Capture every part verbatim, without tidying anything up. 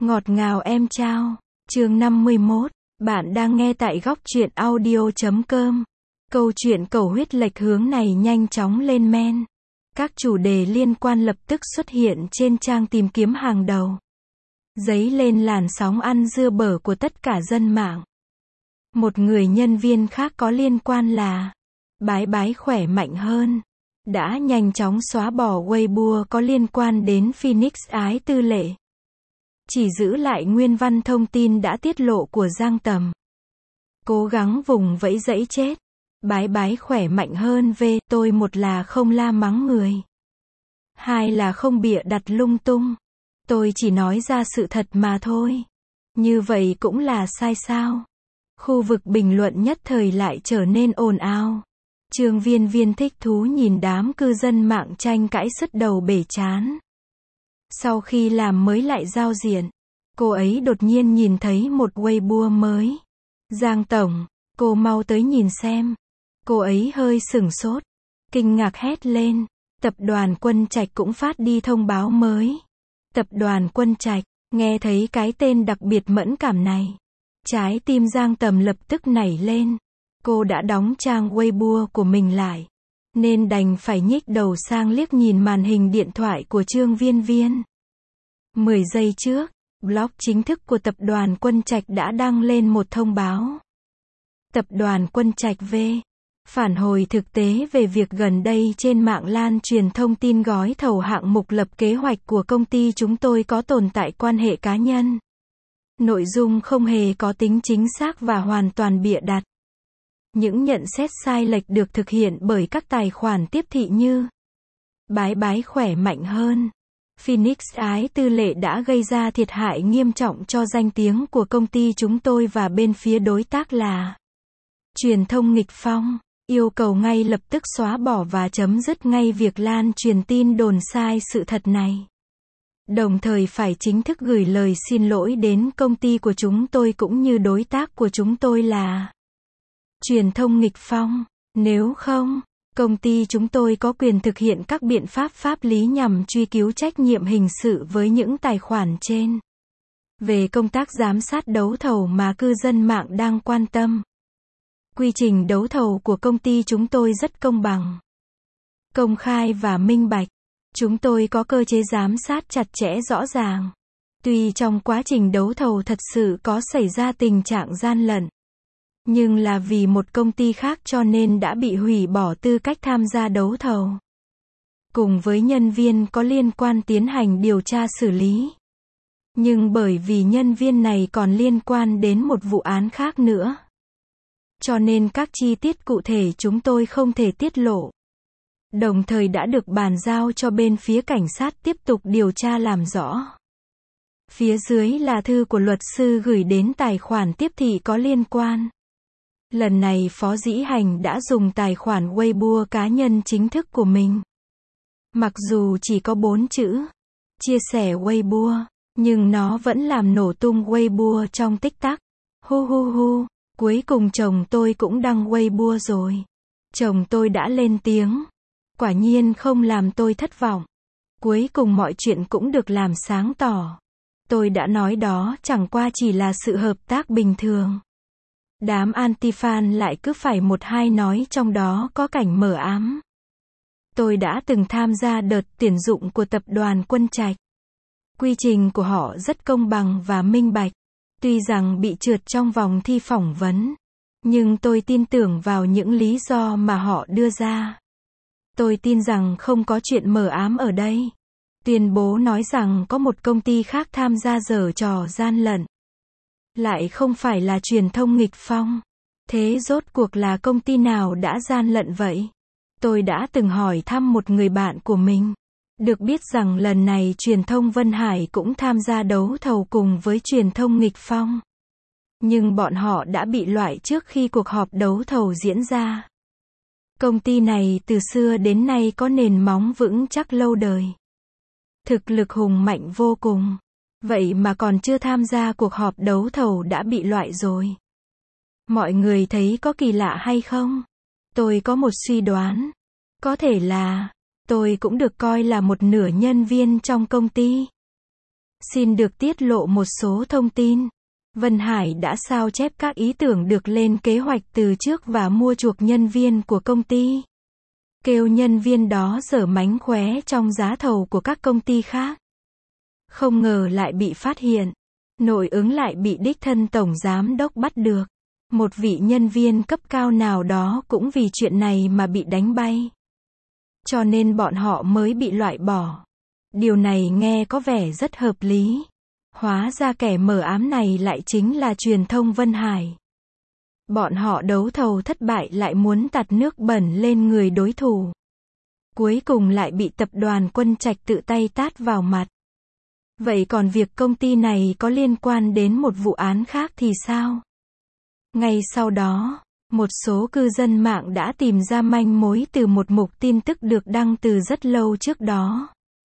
Ngọt ngào em trao. Chương năm mươi mốt. Bạn đang nghe tại góc truyện audio chấm com. Câu chuyện cầu huyết lệch hướng này nhanh chóng lên men. Các chủ đề liên quan lập tức xuất hiện trên trang tìm kiếm hàng đầu. Dấy lên làn sóng ăn dưa bở của tất cả dân mạng. Một người nhân viên khác có liên quan là Bái Bái khỏe mạnh hơn đã nhanh chóng xóa bỏ Weibo có liên quan đến Phoenix Ái Tư Lệ. Chỉ giữ lại nguyên văn thông tin đã tiết lộ của Giang Tầm. Cố gắng vùng vẫy dẫy chết. Bái Bái khỏe mạnh hơn về tôi, một là không la mắng người. Hai là không bịa đặt lung tung. Tôi chỉ nói ra sự thật mà thôi. Như vậy cũng là sai sao? Khu vực bình luận nhất thời lại trở nên ồn ào. Trương Viên Viên thích thú nhìn đám cư dân mạng tranh cãi sứt đầu bể trán. Sau khi làm mới lại giao diện, cô ấy đột nhiên nhìn thấy một Weibo mới. Giang Tổng, cô mau tới nhìn xem. Cô ấy hơi sửng sốt, kinh ngạc hét lên. Tập đoàn Quân Trạch cũng phát đi thông báo mới. Tập đoàn Quân Trạch, nghe thấy cái tên đặc biệt mẫn cảm này. Trái tim Giang Tầm lập tức nảy lên. Cô đã đóng trang Weibo của mình lại, nên đành phải nhích đầu sang liếc nhìn màn hình điện thoại của Trương Viên Viên. mười giây trước, blog chính thức của Tập đoàn Quân Trạch đã đăng lên một thông báo. Tập đoàn Quân Trạch V. Phản hồi thực tế về việc gần đây trên mạng lan truyền thông tin gói thầu hạng mục lập kế hoạch của công ty chúng tôi có tồn tại quan hệ cá nhân. Nội dung không hề có tính chính xác và hoàn toàn bịa đặt. Những nhận xét sai lệch được thực hiện bởi các tài khoản tiếp thị như Bái Bái khỏe mạnh hơn, Phoenix Ái Tư Lệ đã gây ra thiệt hại nghiêm trọng cho danh tiếng của công ty chúng tôi và bên phía đối tác là Truyền thông nghịch phong, yêu cầu ngay lập tức xóa bỏ và chấm dứt ngay việc lan truyền tin đồn sai sự thật này. Đồng thời phải chính thức gửi lời xin lỗi đến công ty của chúng tôi cũng như đối tác của chúng tôi là Truyền thông nghịch phong. Nếu không, công ty chúng tôi có quyền thực hiện các biện pháp pháp lý nhằm truy cứu trách nhiệm hình sự với những tài khoản trên. Về công tác giám sát đấu thầu mà cư dân mạng đang quan tâm. Quy trình đấu thầu của công ty chúng tôi rất công bằng, công khai và minh bạch. Chúng tôi có cơ chế giám sát chặt chẽ rõ ràng. Tuy trong quá trình đấu thầu thật sự có xảy ra tình trạng gian lận, nhưng là vì một công ty khác cho nên đã bị hủy bỏ tư cách tham gia đấu thầu. Cùng với nhân viên có liên quan tiến hành điều tra xử lý. Nhưng bởi vì nhân viên này còn liên quan đến một vụ án khác nữa, cho nên các chi tiết cụ thể chúng tôi không thể tiết lộ. Đồng thời đã được bàn giao cho bên phía cảnh sát tiếp tục điều tra làm rõ. Phía dưới là thư của luật sư gửi đến tài khoản tiếp thị có liên quan. Lần này Phó Dĩ Hành đã dùng tài khoản Weibo cá nhân chính thức của mình. Mặc dù chỉ có bốn chữ, chia sẻ Weibo, nhưng nó vẫn làm nổ tung Weibo trong tích tắc. Hu hu hu, cuối cùng chồng tôi cũng đăng Weibo rồi. Chồng tôi đã lên tiếng. Quả nhiên không làm tôi thất vọng. Cuối cùng mọi chuyện cũng được làm sáng tỏ. Tôi đã nói đó chẳng qua chỉ là sự hợp tác bình thường. Đám anti-fan lại cứ phải một hai nói trong đó có cảnh mờ ám. Tôi đã từng tham gia đợt tuyển dụng của Tập đoàn Quân Trạch. Quy trình của họ rất công bằng và minh bạch. Tuy rằng bị trượt trong vòng thi phỏng vấn, nhưng tôi tin tưởng vào những lý do mà họ đưa ra. Tôi tin rằng không có chuyện mờ ám ở đây. Tuyên bố nói rằng có một công ty khác tham gia giở trò gian lận. Lại không phải là truyền thông nghịch phong. Thế rốt cuộc là công ty nào đã gian lận vậy? Tôi đã từng hỏi thăm một người bạn của mình. Được biết rằng lần này truyền thông Vân Hải cũng tham gia đấu thầu cùng với truyền thông nghịch phong. Nhưng bọn họ đã bị loại trước khi cuộc họp đấu thầu diễn ra. Công ty này từ xưa đến nay có nền móng vững chắc lâu đời. Thực lực hùng mạnh vô cùng. Vậy mà còn chưa tham gia cuộc họp đấu thầu đã bị loại rồi. Mọi người thấy có kỳ lạ hay không? Tôi có một suy đoán. Có thể là tôi cũng được coi là một nửa nhân viên trong công ty. Xin được tiết lộ một số thông tin. Vân Hải đã sao chép các ý tưởng được lên kế hoạch từ trước và mua chuộc nhân viên của công ty. Kêu nhân viên đó giở mánh khóe trong giá thầu của các công ty khác. Không ngờ lại bị phát hiện. Nội ứng lại bị đích thân tổng giám đốc bắt được. Một vị nhân viên cấp cao nào đó cũng vì chuyện này mà bị đánh bay. Cho nên bọn họ mới bị loại bỏ. Điều này nghe có vẻ rất hợp lý. Hóa ra kẻ mờ ám này lại chính là truyền thông Vân Hải. Bọn họ đấu thầu thất bại lại muốn tạt nước bẩn lên người đối thủ. Cuối cùng lại bị tập đoàn Quân Trạch tự tay tát vào mặt. Vậy còn việc công ty này có liên quan đến một vụ án khác thì sao? Ngay sau đó, một số cư dân mạng đã tìm ra manh mối từ một mục tin tức được đăng từ rất lâu trước đó.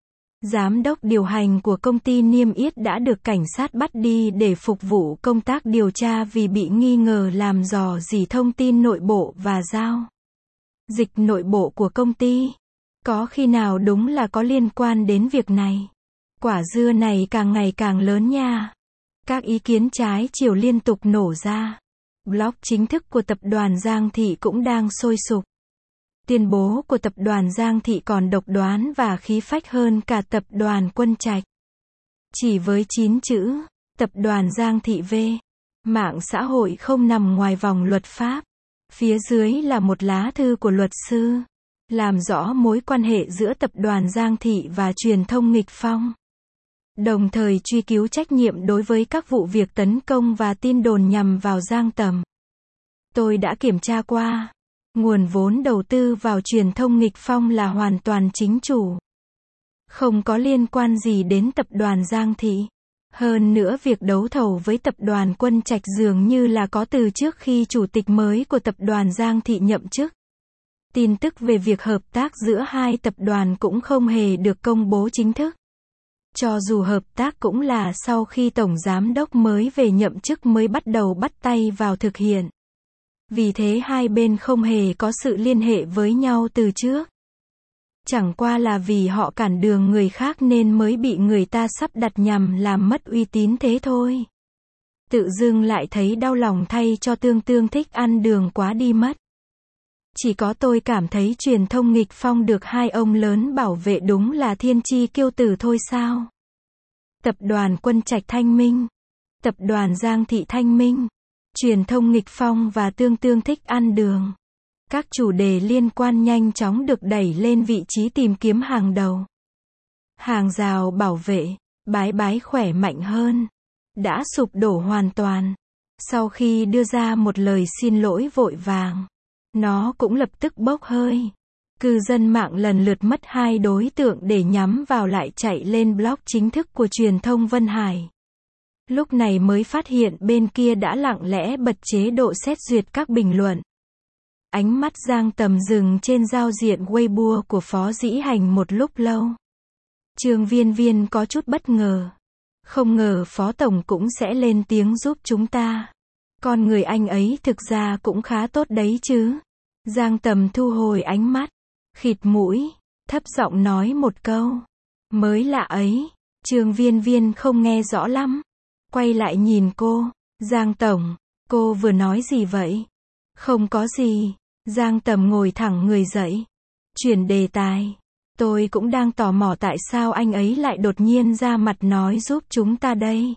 Giám đốc điều hành của công ty niêm yết đã được cảnh sát bắt đi để phục vụ công tác điều tra vì bị nghi ngờ làm rò rỉ thông tin nội bộ và giao dịch nội bộ của công ty. Có khi nào đúng là có liên quan đến việc này? Quả dưa này càng ngày càng lớn nha. Các ý kiến trái chiều liên tục nổ ra. Blog chính thức của tập đoàn Giang Thị cũng đang sôi sục. Tuyên bố của tập đoàn Giang Thị còn độc đoán và khí phách hơn cả tập đoàn Quân Trạch. Chỉ với chín chữ, tập đoàn Giang Thị V. Mạng xã hội không nằm ngoài vòng luật pháp. Phía dưới là một lá thư của luật sư. Làm rõ mối quan hệ giữa tập đoàn Giang Thị và truyền thông nghịch phong. Đồng thời truy cứu trách nhiệm đối với các vụ việc tấn công và tin đồn nhằm vào Giang Tầm. Tôi đã kiểm tra qua. Nguồn vốn đầu tư vào truyền thông nghịch phong là hoàn toàn chính chủ. Không có liên quan gì đến tập đoàn Giang Thị. Hơn nữa việc đấu thầu với tập đoàn Quân Trạch dường như là có từ trước khi chủ tịch mới của tập đoàn Giang Thị nhậm chức. Tin tức về việc hợp tác giữa hai tập đoàn cũng không hề được công bố chính thức. Cho dù hợp tác cũng là sau khi tổng giám đốc mới về nhậm chức mới bắt đầu bắt tay vào thực hiện. Vì thế hai bên không hề có sự liên hệ với nhau từ trước. Chẳng qua là vì họ cản đường người khác nên mới bị người ta sắp đặt nhằm làm mất uy tín thế thôi. Tự dưng lại thấy đau lòng thay cho Tương Tương thích ăn đường quá đi mất. Chỉ có tôi cảm thấy truyền thông nghịch phong được hai ông lớn bảo vệ đúng là thiên chi kiêu tử thôi sao? Tập đoàn Quân Trạch thanh minh. Tập đoàn Giang Thị thanh minh. Truyền thông nghịch phong và Tương Tương thích ăn đường. Các chủ đề liên quan nhanh chóng được đẩy lên vị trí tìm kiếm hàng đầu. Hàng rào bảo vệ, bái bái khỏe mạnh hơn. Đã sụp đổ hoàn toàn. Sau khi đưa ra một lời xin lỗi vội vàng. Nó cũng lập tức bốc hơi. Cư dân mạng lần lượt mất hai đối tượng để nhắm vào lại chạy lên blog chính thức của truyền thông Vân Hải. Lúc này mới phát hiện bên kia đã lặng lẽ bật chế độ xét duyệt các bình luận. Ánh mắt Giang Tầm dừng trên giao diện Weibo của Phó Dĩ Hành một lúc lâu. Trương Viên Viên có chút bất ngờ. Không ngờ Phó Tổng cũng sẽ lên tiếng giúp chúng ta. Con người anh ấy thực ra cũng khá tốt đấy chứ. Giang Tầm thu hồi ánh mắt, khịt mũi, thấp giọng nói một câu. Mới lạ ấy. Trương Viên Viên không nghe rõ lắm. Quay lại nhìn cô. Giang Tổng, cô vừa nói gì vậy? Không có gì. Giang Tầm ngồi thẳng người dậy. Chuyển đề tài. Tôi cũng đang tò mò tại sao anh ấy lại đột nhiên ra mặt nói giúp chúng ta đây.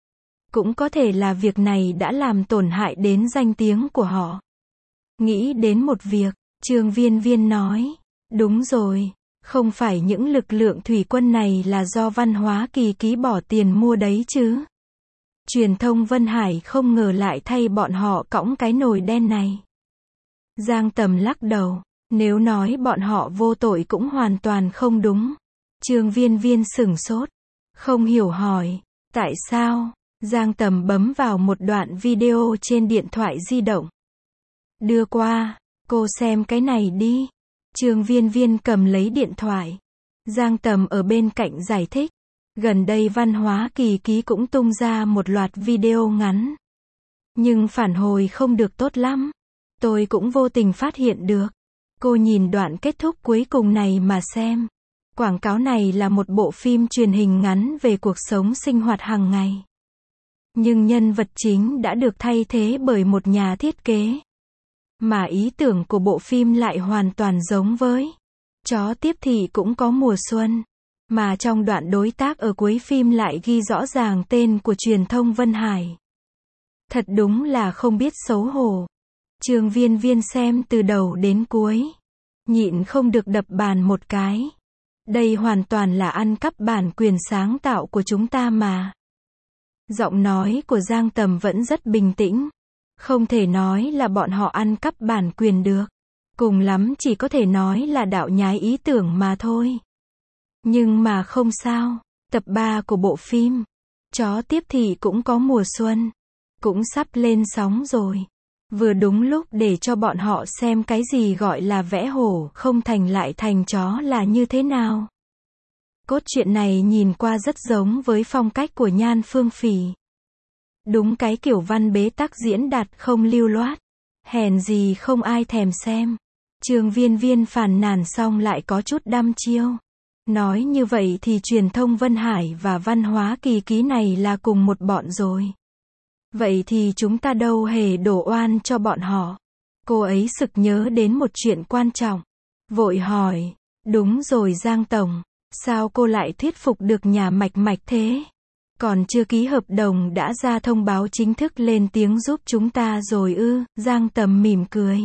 Cũng có thể là việc này đã làm tổn hại đến danh tiếng của họ. Nghĩ đến một việc, Trương Viên Viên nói. Đúng rồi, không phải những lực lượng thủy quân này là do Văn Hóa Kỳ ký bỏ tiền mua đấy chứ. Truyền thông Vân Hải không ngờ lại thay bọn họ cõng cái nồi đen này. Giang Tầm lắc đầu, nếu nói bọn họ vô tội cũng hoàn toàn không đúng. Trương Viên Viên sửng sốt, không hiểu hỏi, tại sao? Giang Tầm bấm vào một đoạn video trên điện thoại di động. Đưa qua, cô xem cái này đi. Trương Viên Viên cầm lấy điện thoại. Giang Tầm ở bên cạnh giải thích. Gần đây Văn Hóa Kỳ ký cũng tung ra một loạt video ngắn. Nhưng phản hồi không được tốt lắm. Tôi cũng vô tình phát hiện được. Cô nhìn đoạn kết thúc cuối cùng này mà xem. Quảng cáo này là một bộ phim truyền hình ngắn về cuộc sống sinh hoạt hàng ngày. Nhưng nhân vật chính đã được thay thế bởi một nhà thiết kế. Mà ý tưởng của bộ phim lại hoàn toàn giống với Chó tiếp thị cũng có mùa xuân. Mà trong đoạn đối tác ở cuối phim lại ghi rõ ràng tên của truyền thông Vân Hải. Thật đúng là không biết xấu hổ. Trương Viên Viên xem từ đầu đến cuối. Nhịn không được đập bàn một cái. Đây hoàn toàn là ăn cắp bản quyền sáng tạo của chúng ta mà. Giọng nói của Giang Tầm vẫn rất bình tĩnh. Không thể nói là bọn họ ăn cắp bản quyền được. Cùng lắm chỉ có thể nói là đạo nhái ý tưởng mà thôi. Nhưng mà không sao. Tập ba của bộ phim Chó tiếp thị cũng có mùa xuân. Cũng sắp lên sóng rồi. Vừa đúng lúc để cho bọn họ xem cái gì gọi là vẽ hổ không thành lại thành chó là như thế nào. Cốt truyện này nhìn qua rất giống với phong cách của Nhan Phương Phỉ. Đúng cái kiểu văn bế tắc diễn đạt không lưu loát. Hèn gì không ai thèm xem. Trương Viên Viên phàn nàn xong lại có chút đăm chiêu. Nói như vậy thì truyền thông Vân Hải và văn hóa Kỳ Ký này là cùng một bọn rồi. Vậy thì chúng ta đâu hề đổ oan cho bọn họ. Cô ấy sực nhớ đến một chuyện quan trọng. Vội hỏi, đúng rồi Giang Tổng, sao cô lại thuyết phục được nhà Mạch Mạch thế? Còn chưa ký hợp đồng đã ra thông báo chính thức lên tiếng giúp chúng ta rồi ư? Giang Tầm mỉm cười.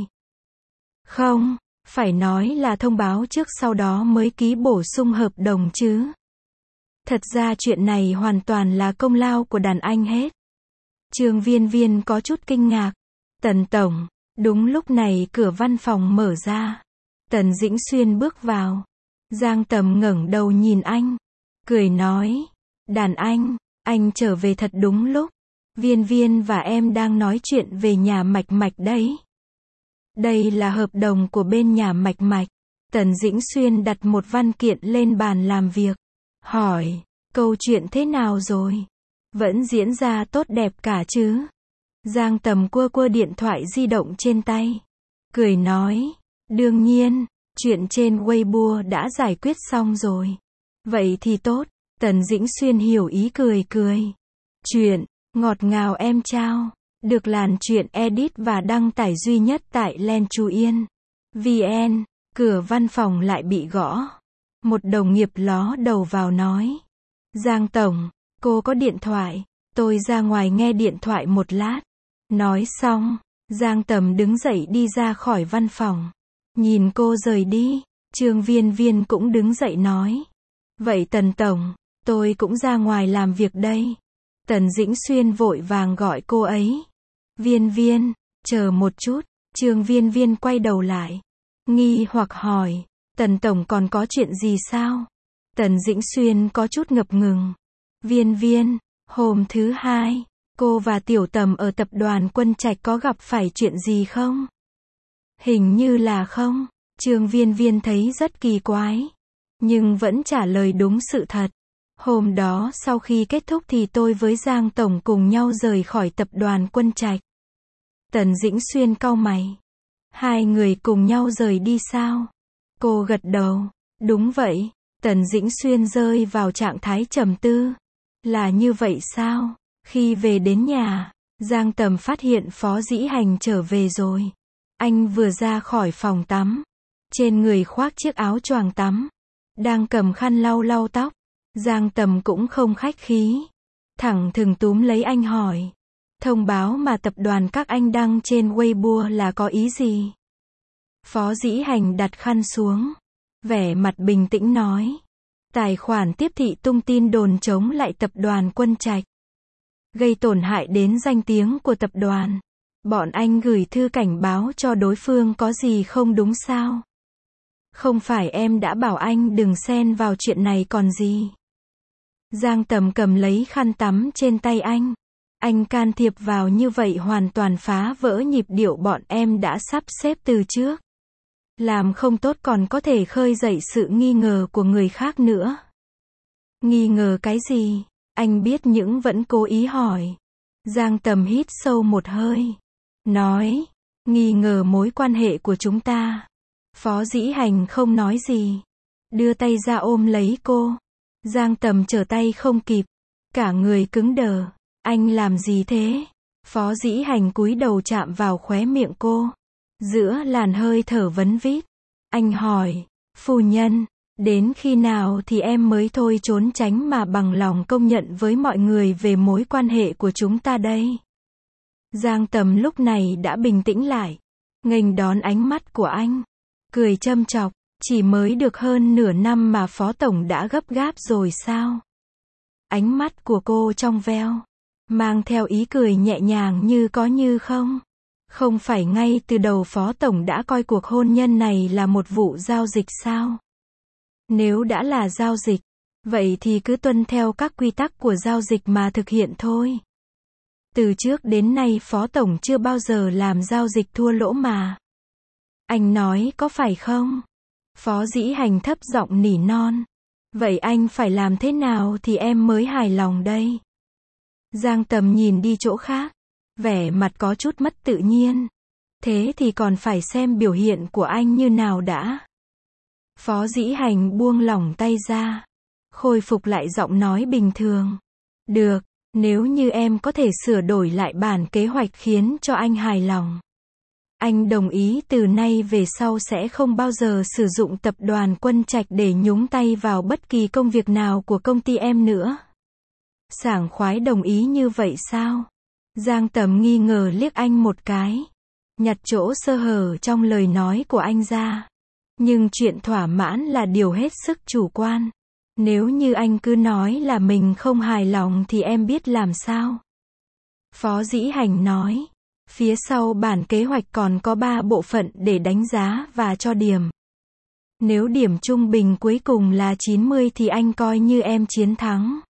Không, phải nói là thông báo trước sau đó mới ký bổ sung hợp đồng chứ. Thật ra chuyện này hoàn toàn là công lao của đàn anh hết. Trương Viên Viên có chút kinh ngạc. Tần Tổng, đúng lúc này cửa văn phòng mở ra. Tần Dĩnh Xuyên bước vào. Giang Tầm ngẩng đầu nhìn anh. Cười nói, đàn anh, anh trở về thật đúng lúc. Viên Viên và em đang nói chuyện về nhà Mạch Mạch đấy. Đây là hợp đồng của bên nhà Mạch Mạch. Tần Dĩnh Xuyên đặt một văn kiện lên bàn làm việc. Hỏi, câu chuyện thế nào rồi? Vẫn diễn ra tốt đẹp cả chứ? Giang Tầm quơ quơ điện thoại di động trên tay. Cười nói, đương nhiên, chuyện trên Weibo đã giải quyết xong rồi. Vậy thì tốt. Tần Dĩnh Xuyên hiểu ý cười cười. Chuyện, ngọt ngào em trao. Được làn chuyện edit và đăng tải duy nhất tại Len Chú Yên. vê en, cửa văn phòng lại bị gõ. Một đồng nghiệp ló đầu vào nói. Giang Tổng, cô có điện thoại, tôi ra ngoài nghe điện thoại một lát. Nói xong, Giang Tầm đứng dậy đi ra khỏi văn phòng. Nhìn cô rời đi, Trương Viên Viên cũng đứng dậy nói. Vậy Tần Tổng, tôi cũng ra ngoài làm việc đây. Tần Dĩnh Xuyên vội vàng gọi cô ấy. Viên Viên, chờ một chút. Trương Viên Viên quay đầu lại. Nghi hoặc hỏi, Tần Tổng còn có chuyện gì sao? Tần Dĩnh Xuyên có chút ngập ngừng. Viên Viên, hôm thứ hai, cô và Tiểu Tầm ở tập đoàn Quân Trạch có gặp phải chuyện gì không? Hình như là không. Trương Viên Viên thấy rất kỳ quái. Nhưng vẫn trả lời đúng sự thật. Hôm đó sau khi kết thúc thì tôi với Giang Tổng cùng nhau rời khỏi tập đoàn Quân Trạch. Tần Dĩnh Xuyên cau mày. Hai người cùng nhau rời đi sao? Cô gật đầu. Đúng vậy. Tần Dĩnh Xuyên rơi vào trạng thái trầm tư. Là như vậy sao? Khi về đến nhà, Giang Tầm phát hiện Phó Dĩ Hành trở về rồi. Anh vừa ra khỏi phòng tắm. Trên người khoác chiếc áo choàng tắm. Đang cầm khăn lau lau tóc. Giang Tầm cũng không khách khí. Thẳng thừng túm lấy anh hỏi. Thông báo mà tập đoàn các anh đăng trên Weibo là có ý gì? Phó Dĩ Hành đặt khăn xuống. Vẻ mặt bình tĩnh nói. Tài khoản tiếp thị tung tin đồn chống lại tập đoàn Quân Trạch. Gây tổn hại đến danh tiếng của tập đoàn. Bọn anh gửi thư cảnh báo cho đối phương có gì không đúng sao? Không phải em đã bảo anh đừng xen vào chuyện này còn gì? Giang Tầm cầm lấy khăn tắm trên tay anh. Anh can thiệp vào như vậy hoàn toàn phá vỡ nhịp điệu bọn em đã sắp xếp từ trước. Làm không tốt còn có thể khơi dậy sự nghi ngờ của người khác nữa. Nghi ngờ cái gì? Anh biết những vẫn cố ý hỏi. Giang Tầm hít sâu một hơi. Nói, nghi ngờ mối quan hệ của chúng ta. Phó Dĩ Hành không nói gì. đưa tay ra ôm lấy cô. Giang Tầm trở tay không kịp, cả người cứng đờ. Anh làm gì thế? Phó Dĩ Hành cúi đầu chạm vào khóe miệng cô. Giữa làn hơi thở vấn vít, anh hỏi, phu nhân, đến khi nào thì em mới thôi trốn tránh mà bằng lòng công nhận với mọi người về mối quan hệ của chúng ta đây? Giang Tầm lúc này đã bình tĩnh lại, nghênh đón ánh mắt của anh, cười châm chọc, chỉ mới được hơn nửa năm mà Phó Tổng đã gấp gáp rồi sao? Ánh mắt của cô trong veo, mang theo ý cười nhẹ nhàng như có như không. Không phải ngay từ đầu Phó Tổng đã coi cuộc hôn nhân này là một vụ giao dịch sao? Nếu đã là giao dịch, vậy thì cứ tuân theo các quy tắc của giao dịch mà thực hiện thôi. Từ trước đến nay Phó Tổng chưa bao giờ làm giao dịch thua lỗ mà. Anh nói có phải không? Phó Dĩ Hành thấp giọng nỉ non. Vậy anh phải làm thế nào thì em mới hài lòng đây? Giang Tầm nhìn đi chỗ khác, vẻ mặt có chút mất tự nhiên. Thế thì còn phải xem biểu hiện của anh như nào đã. Phó Dĩ Hành buông lỏng tay ra, khôi phục lại giọng nói bình thường. Được, nếu như em có thể sửa đổi lại bản kế hoạch khiến cho anh hài lòng, anh đồng ý từ nay về sau sẽ không bao giờ sử dụng tập đoàn Quân Trạch để nhúng tay vào bất kỳ công việc nào của công ty em nữa. Sảng khoái đồng ý như vậy sao? Giang Tầm nghi ngờ liếc anh một cái, nhặt chỗ sơ hở trong lời nói của anh ra. Nhưng chuyện thỏa mãn là điều hết sức chủ quan. Nếu như anh cứ nói là mình không hài lòng thì em biết làm sao? Phó Dĩ Hành nói, phía sau bản kế hoạch còn có ba bộ phận để đánh giá và cho điểm. Nếu điểm trung bình cuối cùng là chín mươi thì anh coi như em chiến thắng.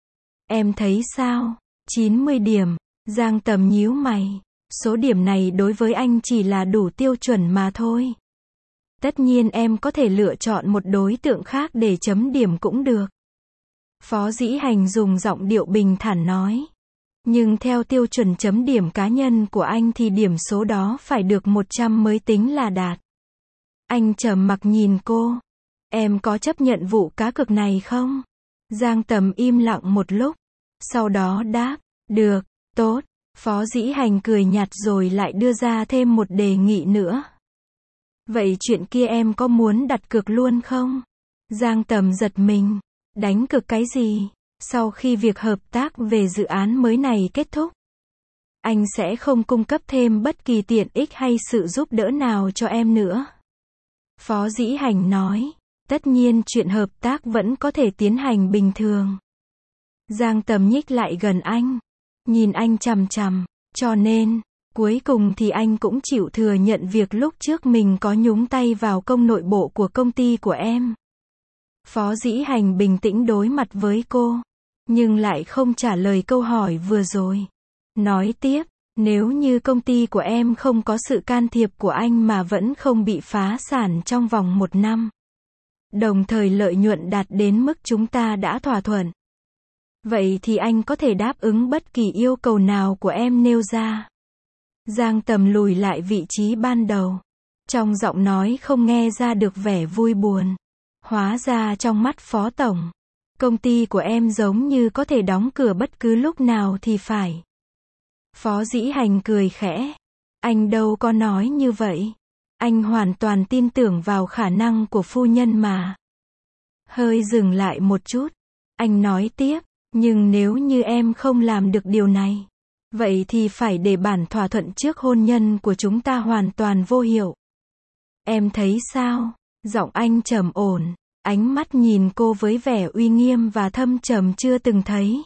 Em thấy sao? chín mươi điểm. Giang Tầm nhíu mày. Số điểm này đối với anh chỉ là đủ tiêu chuẩn mà thôi. Tất nhiên em có thể lựa chọn một đối tượng khác để chấm điểm cũng được. Phó Dĩ Hành dùng giọng điệu bình thản nói. Nhưng theo tiêu chuẩn chấm điểm cá nhân của anh thì điểm số đó phải được một trăm mới tính là đạt. Anh trầm mặc nhìn cô. Em có chấp nhận vụ cá cược này không? Giang Tầm im lặng một lúc. Sau đó đáp, được, tốt. Phó Dĩ Hành cười nhạt rồi lại đưa ra thêm một đề nghị nữa. Vậy chuyện kia em có muốn đặt cược luôn không? Giang Tầm giật mình. Đánh cược cái gì? Sau khi việc hợp tác về dự án mới này kết thúc, anh sẽ không cung cấp thêm bất kỳ tiện ích hay sự giúp đỡ nào cho em nữa. Phó Dĩ Hành nói. Tất nhiên chuyện hợp tác vẫn có thể tiến hành bình thường. Giang Tầm nhích lại gần anh, nhìn anh chằm chằm. Cho nên, cuối cùng thì anh cũng chịu thừa nhận việc lúc trước mình có nhúng tay vào công nội bộ của công ty của em. Phó Dĩ Hành bình tĩnh đối mặt với cô, nhưng lại không trả lời câu hỏi vừa rồi. Nói tiếp, nếu như công ty của em không có sự can thiệp của anh mà vẫn không bị phá sản trong vòng một năm, đồng thời lợi nhuận đạt đến mức chúng ta đã thỏa thuận, vậy thì anh có thể đáp ứng bất kỳ yêu cầu nào của em nêu ra. Giang Tầm lùi lại vị trí ban đầu. Trong giọng nói không nghe ra được vẻ vui buồn. Hóa ra trong mắt Phó Tổng, công ty của em giống như có thể đóng cửa bất cứ lúc nào thì phải. Phó Dĩ Hành cười khẽ. Anh đâu có nói như vậy. Anh hoàn toàn tin tưởng vào khả năng của phu nhân mà. Hơi dừng lại một chút. Anh nói tiếp. Nhưng nếu như em không làm được điều này, vậy thì phải để bản thỏa thuận trước hôn nhân của chúng ta hoàn toàn vô hiệu. Em thấy sao? Giọng anh trầm ổn, ánh mắt nhìn cô với vẻ uy nghiêm và thâm trầm chưa từng thấy.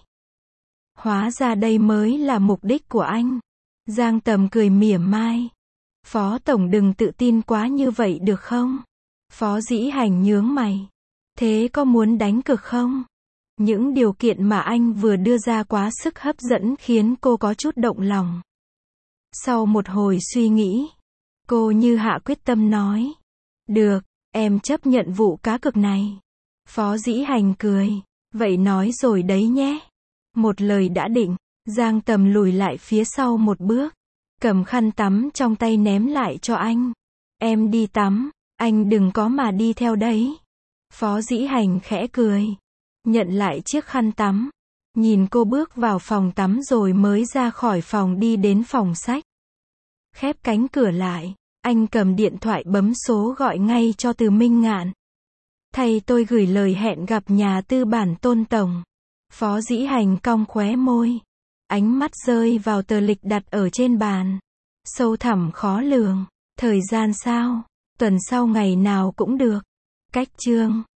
Hóa ra đây mới là mục đích của anh. Giang Tầm cười mỉa mai. Phó Tổng đừng tự tin quá như vậy được không? Phó Dĩ Hành nhướng mày. Thế có muốn đánh cược không? Những điều kiện mà anh vừa đưa ra quá sức hấp dẫn khiến cô có chút động lòng. Sau một hồi suy nghĩ, cô như hạ quyết tâm nói. Được, em chấp nhận vụ cá cược này. Phó Dĩ Hành cười. Vậy nói rồi đấy nhé. Một lời đã định, Giang Tầm lùi lại phía sau một bước, cầm khăn tắm trong tay ném lại cho anh. Em đi tắm, anh đừng có mà đi theo đấy. Phó Dĩ Hành khẽ cười. Nhận lại chiếc khăn tắm. Nhìn cô bước vào phòng tắm rồi mới ra khỏi phòng đi đến phòng sách. Khép cánh cửa lại. Anh cầm điện thoại bấm số gọi ngay cho Từ Minh Ngạn. Thầy tôi gửi lời hẹn gặp nhà tư bản Tôn tổng. Phó Dĩ Hành cong khóe môi. Ánh mắt rơi vào tờ lịch đặt ở trên bàn. Sâu thẳm khó lường. Thời gian sao? Tuần sau ngày nào cũng được. Cách chương